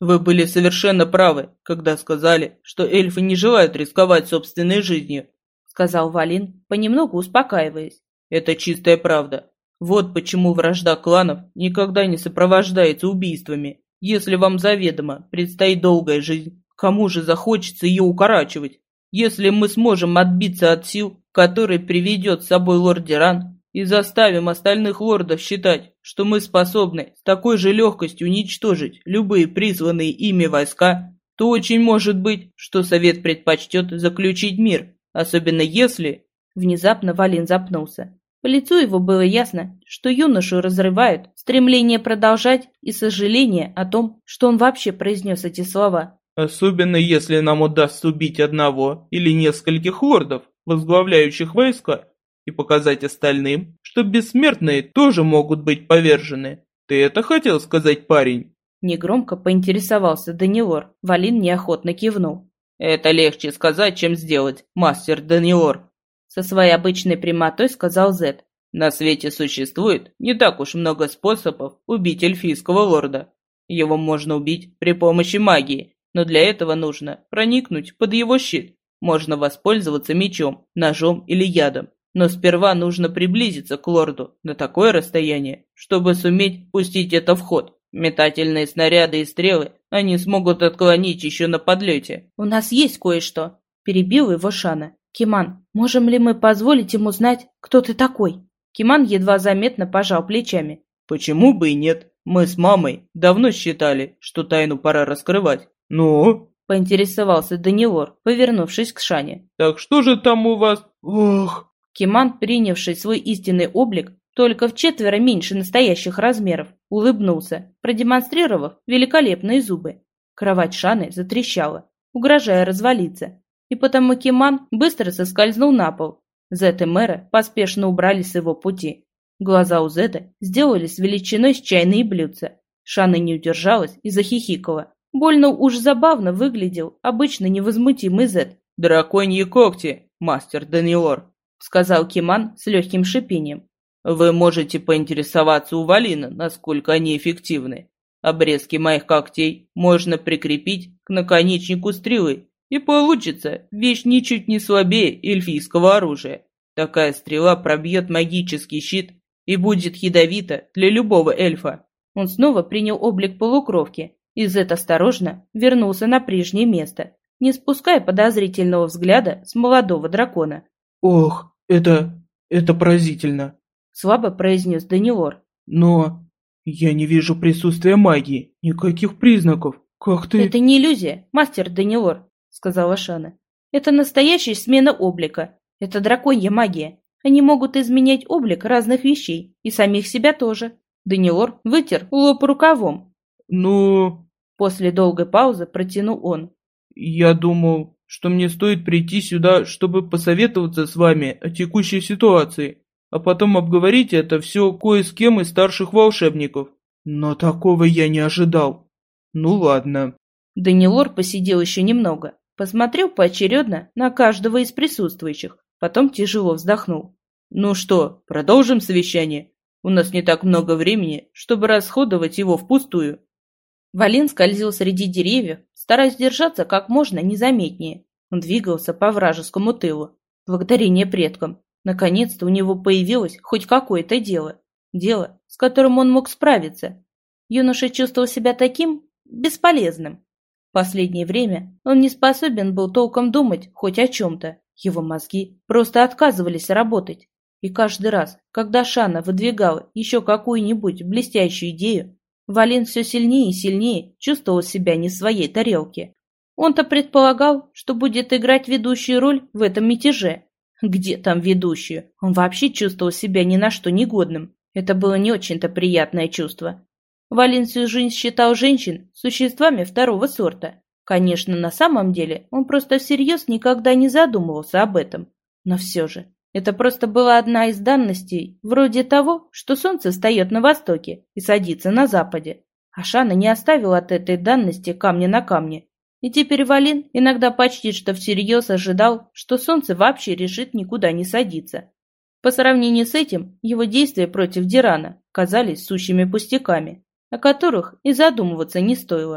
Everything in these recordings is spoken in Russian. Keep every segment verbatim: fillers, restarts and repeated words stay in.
вы были совершенно правы, когда сказали, что эльфы не желают рисковать собственной жизнью, сказал Валин, понемногу успокаиваясь. Это чистая правда. Вот почему вражда кланов никогда не сопровождается убийствами. Если вам заведомо предстоит долгая жизнь, кому же захочется ее укорачивать? Если мы сможем отбиться от сил, которые приведет с собой лорд Диран, и заставим остальных лордов считать, что мы способны с такой же легкостью уничтожить любые призванные ими войска, то очень может быть, что Совет предпочтет заключить мир, особенно если... Внезапно Валин запнулся. По лицу его было ясно, что юношу разрывают стремление продолжать и сожаление о том, что он вообще произнес эти слова. Особенно если нам удастся убить одного или нескольких лордов, возглавляющих войска, и показать остальным, что бессмертные тоже могут быть повержены. Ты это хотел сказать, парень? Негромко поинтересовался Данилор. Валин неохотно кивнул. Это легче сказать, чем сделать, мастер Данилор. Со своей обычной прямотой сказал Зет. На свете существует не так уж много способов убить эльфийского лорда. Его можно убить при помощи магии, но для этого нужно проникнуть под его щит. Можно воспользоваться мечом, ножом или ядом. Но сперва нужно приблизиться к лорду на такое расстояние, чтобы суметь пустить это в ход. Метательные снаряды и стрелы они смогут отклонить еще на подлете. «У нас есть кое-что», — перебил его Шана. «Киман, можем ли мы позволить ему знать, кто ты такой?» Киман едва заметно пожал плечами. «Почему бы и нет? Мы с мамой давно считали, что тайну пора раскрывать». «Ну?» — поинтересовался Данилор, повернувшись к Шане. «Так что же там у вас? Ох!» Киман, принявший свой истинный облик, только вчетверо меньше настоящих размеров, улыбнулся, продемонстрировав великолепные зубы. Кровать Шаны затрещала, угрожая развалиться, и потому Киман быстро соскользнул на пол. Зет и Мэра поспешно убрали с его пути. Глаза у Зета сделались величиной с чайные блюдца. Шана не удержалась и захихикала. Больно уж забавно выглядел обычно невозмутимый Зет. «Драконьи когти, мастер Данилор», — сказал Киман с легким шипением. «Вы можете поинтересоваться у Валина, насколько они эффективны. Обрезки моих когтей можно прикрепить к наконечнику стрелы, и получится вещь ничуть не слабее эльфийского оружия. Такая стрела пробьет магический щит и будет ядовита для любого эльфа». Он снова принял облик полукровки, и Зет осторожно вернулся на прежнее место, не спуская подозрительного взгляда с молодого дракона. «Ох, это... это поразительно», — слабо произнес Данилор. «Но я не вижу присутствия магии, никаких признаков. Как ты...» «Это не иллюзия, мастер Данилор», — сказала Шана. «Это настоящая смена облика. Это драконья магия. Они могут изменять облик разных вещей, и самих себя тоже». Данилор вытер лоб рукавом. «Ну...» После долгой паузы протянул он. «Я думал, что мне стоит прийти сюда, чтобы посоветоваться с вами о текущей ситуации, а потом обговорить это все кое с кем из старших волшебников. Но такого я не ожидал. Ну ладно». Данилор посидел еще немного, посмотрел поочередно на каждого из присутствующих, потом тяжело вздохнул. «Ну что, продолжим совещание? У нас не так много времени, чтобы расходовать его впустую». Валин скользил среди деревьев, стараясь держаться как можно незаметнее. Он двигался по вражескому тылу. Благодарение предкам. Наконец-то у него появилось хоть какое-то дело. Дело, с которым он мог справиться. Юноша чувствовал себя таким бесполезным. В последнее время он не способен был толком думать хоть о чем-то. Его мозги просто отказывались работать. И каждый раз, когда Шана выдвигала еще какую-нибудь блестящую идею, Валин все сильнее и сильнее чувствовал себя не в своей тарелке. Он-то предполагал, что будет играть ведущую роль в этом мятеже. Где там ведущую? Он вообще чувствовал себя ни на что негодным. Это было не очень-то приятное чувство. Валин всю жизнь считал женщин существами второго сорта. Конечно, на самом деле он просто всерьез никогда не задумывался об этом. Но все же, это просто была одна из данностей, вроде того, что солнце встает на востоке и садится на западе. А Шана не оставил от этой данности камня на камне. И теперь Валин иногда почти что всерьез ожидал, что солнце вообще решит никуда не садиться. По сравнению с этим, его действия против Дирана казались сущими пустяками, о которых и задумываться не стоило.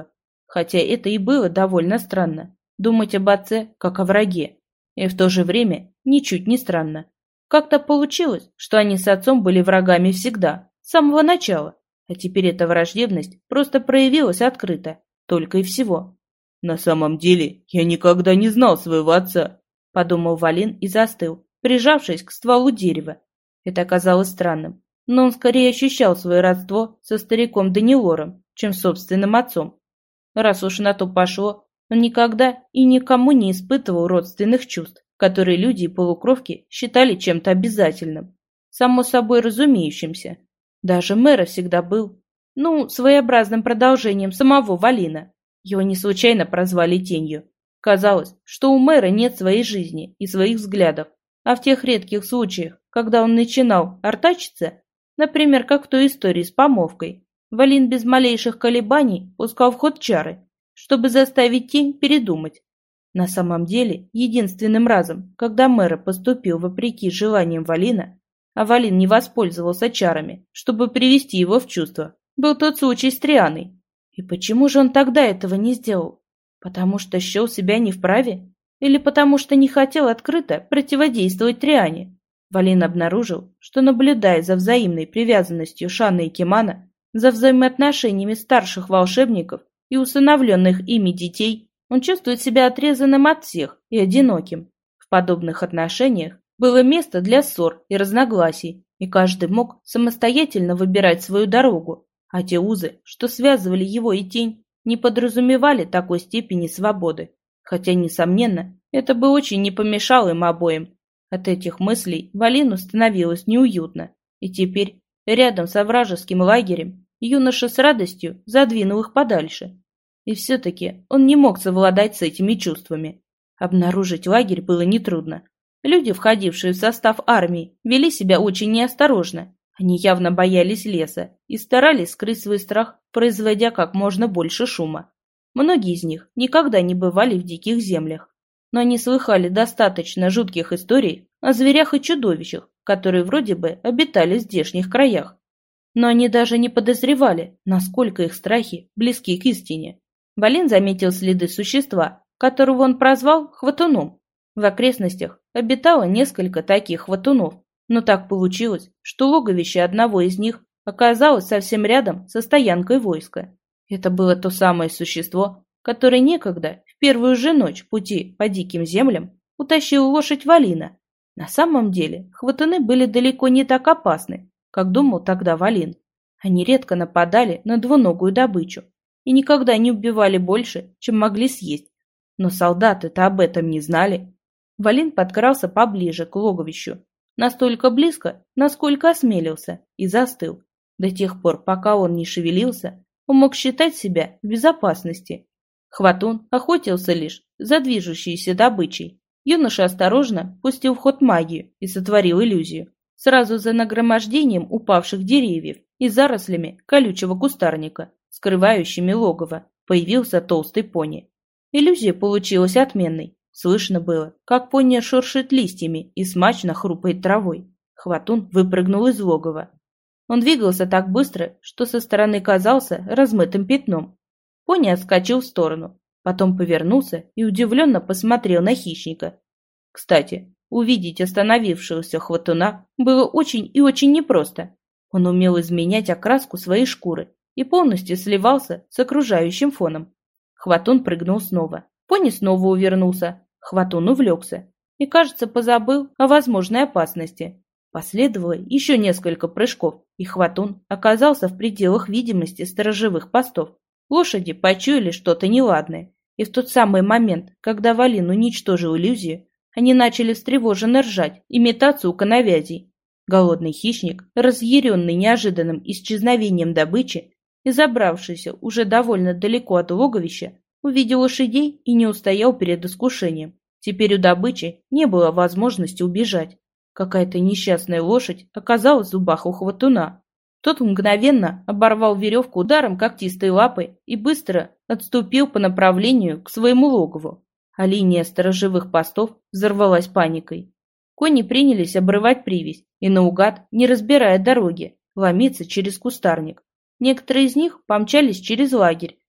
хотя это и было довольно странно. Думать об отце, как о враге. И в то же время ничуть не странно. Как-то получилось, что они с отцом были врагами всегда, с самого начала, а теперь эта враждебность просто проявилась открыто, только и всего. «На самом деле я никогда не знал своего отца», — подумал Валин и застыл, прижавшись к стволу дерева. Это оказалось странным, но он скорее ощущал свое родство со стариком Данилором, чем с собственным отцом. Раз уж на то пошло, он никогда и никому не испытывал родственных чувств, которые люди и полукровки считали чем-то обязательным, само собой разумеющимся. Даже Мэра всегда был, ну, своеобразным продолжением самого Валина. Его не случайно прозвали Тенью. Казалось, что у Мэра нет своей жизни и своих взглядов, а в тех редких случаях, когда он начинал артачиться, например, как в той истории с помолвкой, Валин без малейших колебаний пускал в ход чары, чтобы заставить Тень передумать. На самом деле, единственным разом, когда Мэра поступил вопреки желаниям Валина, а Валин не воспользовался чарами, чтобы привести его в чувство, был тот случай с Трианой. И почему же он тогда этого не сделал? Потому что счел себя не вправе? Или потому что не хотел открыто противодействовать Триане? Валин обнаружил, что, наблюдая за взаимной привязанностью Шаны и Кимана, за взаимоотношениями старших волшебников и усыновленных ими детей, он чувствует себя отрезанным от всех и одиноким. В подобных отношениях было место для ссор и разногласий, и каждый мог самостоятельно выбирать свою дорогу, а те узы, что связывали его и Тень, не подразумевали такой степени свободы. Хотя, несомненно, это бы очень не помешало им обоим. От этих мыслей Валину становилось неуютно, и теперь, рядом с вражеским лагерем, юноша с радостью задвинул их подальше. И все-таки он не мог совладать с этими чувствами. Обнаружить лагерь было нетрудно. Люди, входившие в состав армии, вели себя очень неосторожно. Они явно боялись леса и старались скрыть свой страх, производя как можно больше шума. Многие из них никогда не бывали в диких землях, но они слыхали достаточно жутких историй о зверях и чудовищах, которые вроде бы обитали в здешних краях. Но они даже не подозревали, насколько их страхи близки к истине. Валин заметил следы существа, которого он прозвал Хватуном. В окрестностях обитало несколько таких хватунов, но так получилось, что логовище одного из них оказалось совсем рядом со стоянкой войска. Это было то самое существо, которое некогда, в первую же ночь пути по диким землям, утащил лошадь Валина. На самом деле, хватуны были далеко не так опасны, как думал тогда Валин. Они редко нападали на двуногую добычу и никогда не убивали больше, чем могли съесть. Но солдаты-то об этом не знали. Валин подкрался поближе к логовищу, настолько близко, насколько осмелился, и застыл. До тех пор, пока он не шевелился, он мог считать себя в безопасности. Хватун охотился лишь за движущейся добычей. Юноша осторожно пустил в ход магию и сотворил иллюзию. Сразу за нагромождением упавших деревьев и зарослями колючего кустарника, скрывающими логово, появился толстый пони. Иллюзия получилась отменной. Слышно было, как пони шуршит листьями и смачно хрупает травой. Хватун выпрыгнул из логова. Он двигался так быстро, что со стороны казался размытым пятном. Пони отскочил в сторону, потом повернулся и удивленно посмотрел на хищника. Кстати, увидеть остановившегося хватуна было очень и очень непросто. Он умел изменять окраску своей шкуры и полностью сливался с окружающим фоном. Хватун прыгнул снова. Пони снова увернулся. Хватун увлекся и, кажется, позабыл о возможной опасности. Последовало еще несколько прыжков, и Хватун оказался в пределах видимости сторожевых постов. Лошади почуяли что-то неладное, и в тот самый момент, когда Валин уничтожил иллюзию, они начали встревоженно ржать и метаться у коновязей. Голодный хищник, разъяренный неожиданным исчезновением добычи и забравшийся уже довольно далеко от логовища, увидел лошадей и не устоял перед искушением. Теперь у добычи не было возможности убежать. Какая-то несчастная лошадь оказалась в зубах у хватуна. Тот мгновенно оборвал веревку ударом когтистой лапы и быстро отступил по направлению к своему логову. А линия сторожевых постов взорвалась паникой. Кони принялись обрывать привязь и наугад, не разбирая дороги, ломиться через кустарник. Некоторые из них помчались через лагерь,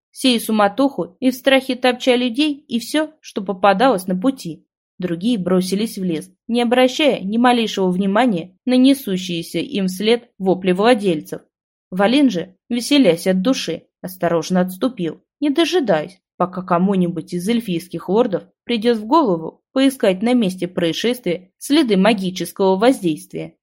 сея суматоху и в страхе топча людей и все, что попадалось на пути. Другие бросились в лес, не обращая ни малейшего внимания на несущиеся им вслед вопли владельцев. Валин же, веселясь от души, осторожно отступил, не дожидаясь, пока кому-нибудь из эльфийских лордов придет в голову поискать на месте происшествия следы магического воздействия.